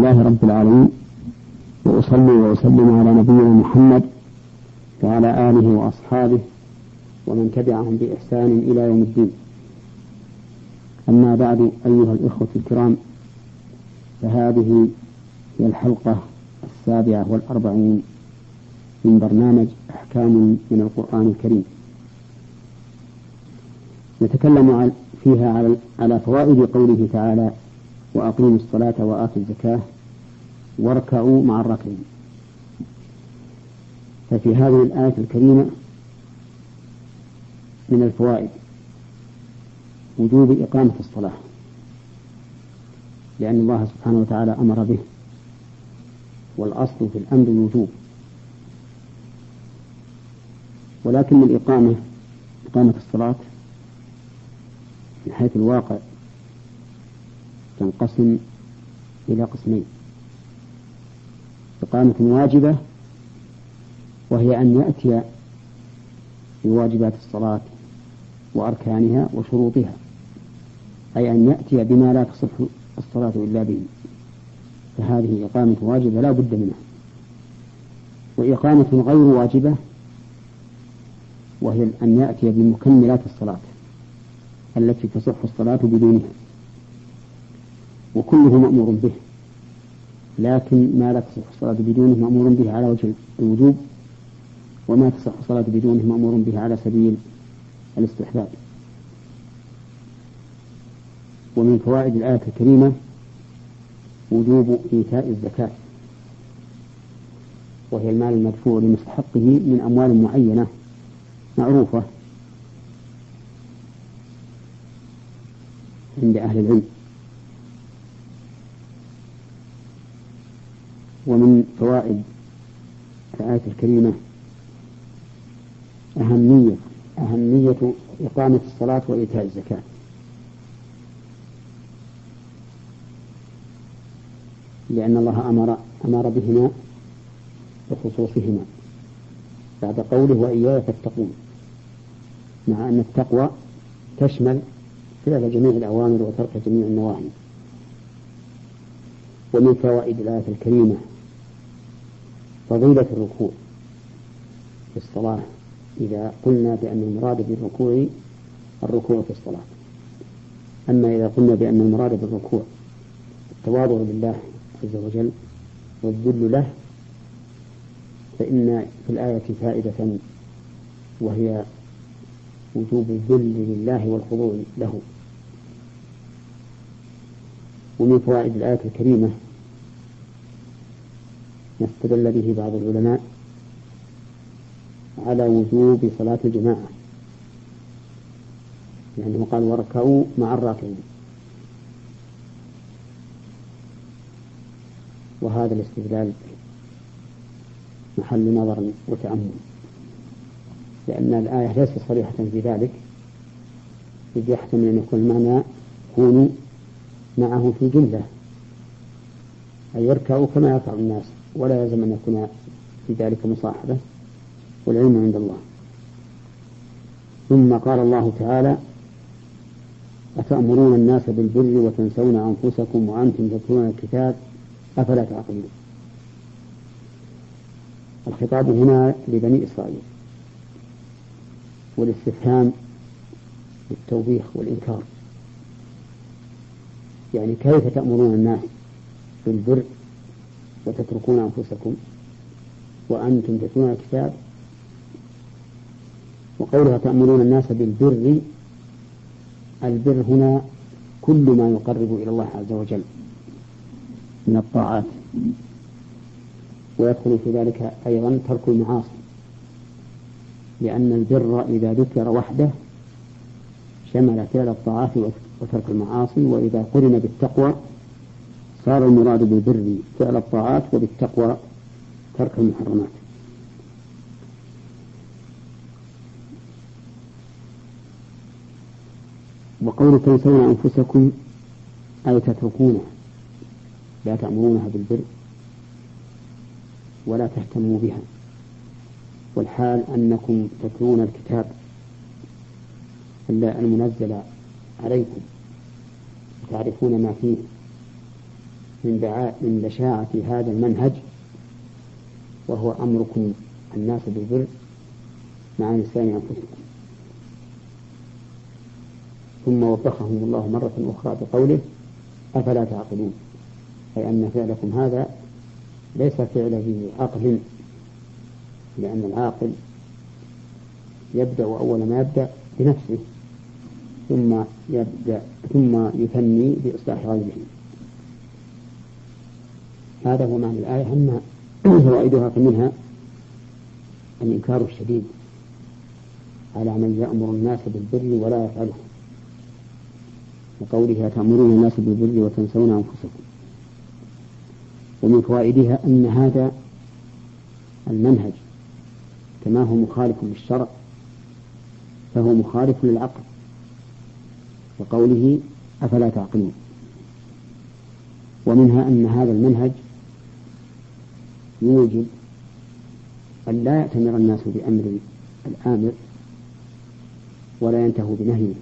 لله رب العالمين، وأصلي وأسلم على نبينا محمد وعلى آله وأصحابه ومن تبعهم بإحسان إلى يوم الدين. أما بعد، أيها الإخوة الكرام، فهذه هي الحلقة 47 من برنامج أحكام من القرآن الكريم. نتكلم فيها على فوائد قوله تعالى: وأقيموا الصلاة وآتوا الزكاة واركعوا مع الراكعين. ففي هذه الآية الكريمة من الفوائد وجوب إقامة الصلاة، لأن الله سبحانه وتعالى أمر به، والأصل في الأمر الوجوب. ولكن إقامة الصلاة من حيث الواقع تنقسم إلى قسمين: إقامة واجبة، وهي أن يأتي بواجبات الصلاة وأركانها وشروطها، أي أن يأتي بما لا تصح الصلاة إلا به، فهذه إقامة واجبة لا بد منها. وإقامة غير واجبة، وهي أن يأتي بمكملات الصلاة التي تصح الصلاة بدونها، وكله مأمور به، لكن ما لا تصح الصلاة بدونه مأمور به على وجه الوجوب، وما تصح الصلاة بدونه مأمور به على سبيل الاستحباب. ومن فوائد الآية الكريمة وجوب إيتاء الزكاة، وهي المال المدفوع لمستحقه من أموال معينة معروفة عند أهل العلم. ومن فوائد الآية الكريمة أهمية إقامة الصلاة وإيتاء الزكاة، لأن الله أمر بهما بخصوصهما بعد قوله: وإياي فاتقون، مع أن التقوى تشمل فعل جميع الأوامر وترك جميع النواهي. ومن فوائد الآية الكريمة فضيلة الركوع في الصلاة، إذا قلنا بأن المراد بالركوع الركوع في الصلاة. أما إذا قلنا بأن المراد بالركوع التواضع لله عز وجل والذل له، فإن في الآية فائدة، وهي وجوب الذل لله والخضوع له. ومن فوائد الآية الكريمة ما استدل به بعض العلماء على وجوب صلاة الجماعة، لأنه قال: واركعوا مع الراكعين. وهذا الاستدلال محل نظر وتأمل، لأن الآية ليست صريحة في ذلك، إذ يحتمل أن يكون المعنى كونوا معه في جملة، أي يركعوا كما يركع الناس، ولا يلزم أن يكون في ذلك مصاحبة، والعلم عند الله. ثم قال الله تعالى: أتأمرون الناس بالبر وتنسون أنفسكم وأنتم تتلون الكتاب أفلا تعقلون. الخطاب هنا لبني إسرائيل، والاستفهام للتوبيخ والإنكار، يعني كيف تأمرون الناس بالبر وتتركون أنفسكم وأنتم تتلون الكتاب؟ وقولها تأمرون الناس بالبر، البر هنا كل ما يقرب إلى الله عز وجل من الطاعات، ويدخل في ذلك أيضا ترك المعاصي، لأن البر إذا ذكر وحده شمل فعل الطاعات وترك المعاصي، وإذا قرن بالتقوى صار المراد بالبر فعل الطاعات، وبالتقوى ترك المحرمات. وقول تنسون أنفسكم أي تتركونها، لا تأمرونها بالبر ولا تهتموا بها، والحال أنكم تتلون الكتاب المنزل عليكم، تعرفون ما فيه، من بشاعة هذا المنهج، وهو أمركم الناس بالبر مع نسيان أنفسكم. ثم وبخهم الله مرة أخرى بقوله أفلا تعقلون، أي أن فعلكم هذا ليس فعل ذي عقل، لأن العاقل يبدأ أول ما يبدأ بنفسه ثم يثني بإصلاح غيره. هذا هو معنى الآية. أما فوائدها فمنها الإنكار الشديد على من يأمر الناس بالبر ولا يفعله، وقولها تأمرون الناس بالبر وتنسون أنفسكم. ومن فوائدها أن هذا المنهج كما هو مخالف للشرع فهو مخالف للعقل، وقوله أفلا تعقلون. ومنها أن هذا المنهج يوجب أن لا يأتمر الناس بأمر الآمر ولا ينتهوا بنهيه،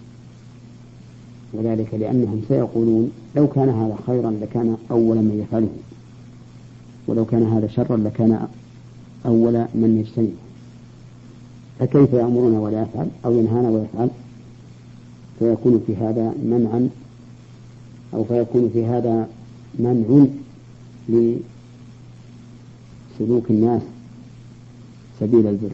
وذلك لأنهم سيقولون لو كان هذا خيرا لكان أول من يفعله، ولو كان هذا شرا لكان أول من يجتنبه، فكيف يأمرنا ولا يفعل أو ينهانا ويفعل؟ فيكون في هذا منعا، أو فيكون في هذا منع لسلوك الناس سبيل البر.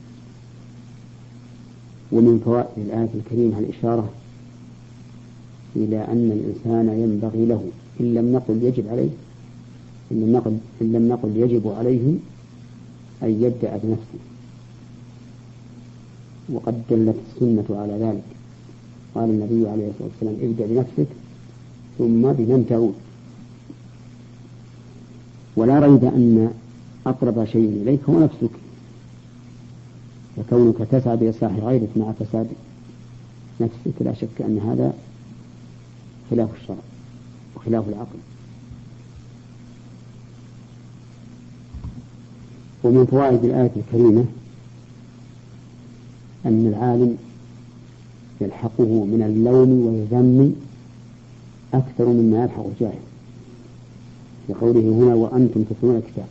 ومن فوائد الآية الكريمة الإشارة إلى أن الإنسان ينبغي له إن لم نقل يجب عليه إن لم نقل يجب عليه أن يبدأ بنفسه، وقد دلت السنة على ذلك. قال النبي عليه الصلاة والسلام ابدأ بنفسك ثم بمن تعود. ولا ريب أن أقرب شيء إليك هو نفسك، وكونك تسعى بإصلاح غيرك مع فساد نفسك لا شك أن هذا خلاف الشرع وخلاف العقل. ومن فوائد الآية الكريمة أن العالم يلحقه من اللوم والذم أكثر مما يلحق الجاهل، لقوله هنا وأنتم تتلون الكتاب.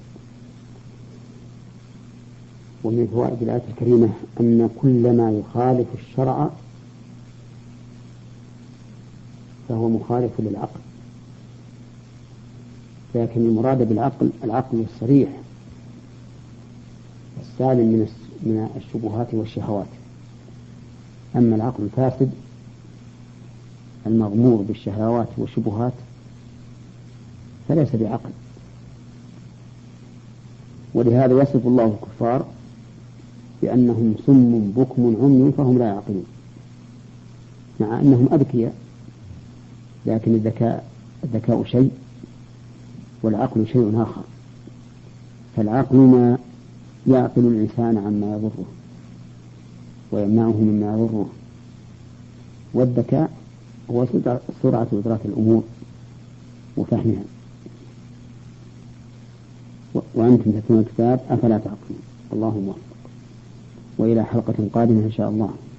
ومن فوائد الآية الكريمة أن كل ما يخالف الشرع فهو مخالف للعقل، لكن المراد بالعقل العقل الصريح السالم من الشبهات والشهوات. أما العقل الفاسد المغمور بالشهوات والشبهات فليس بعقل. ولهذا يصف الله الكفار بأنهم صم بكم عمي فهم لا يعقلون، مع أنهم أذكياء، لكن الذكاء شيء والعقل شيء آخر. فالعقل ما يعقل الإنسان عما يضره ويمنعه مما يضره، والذكاء هو سرعة إدراك الأمور وفهمها. وأنتم تتلون الكتاب أفلا تعقلون. الله موفق، وإلى حلقة قادمة إن شاء الله.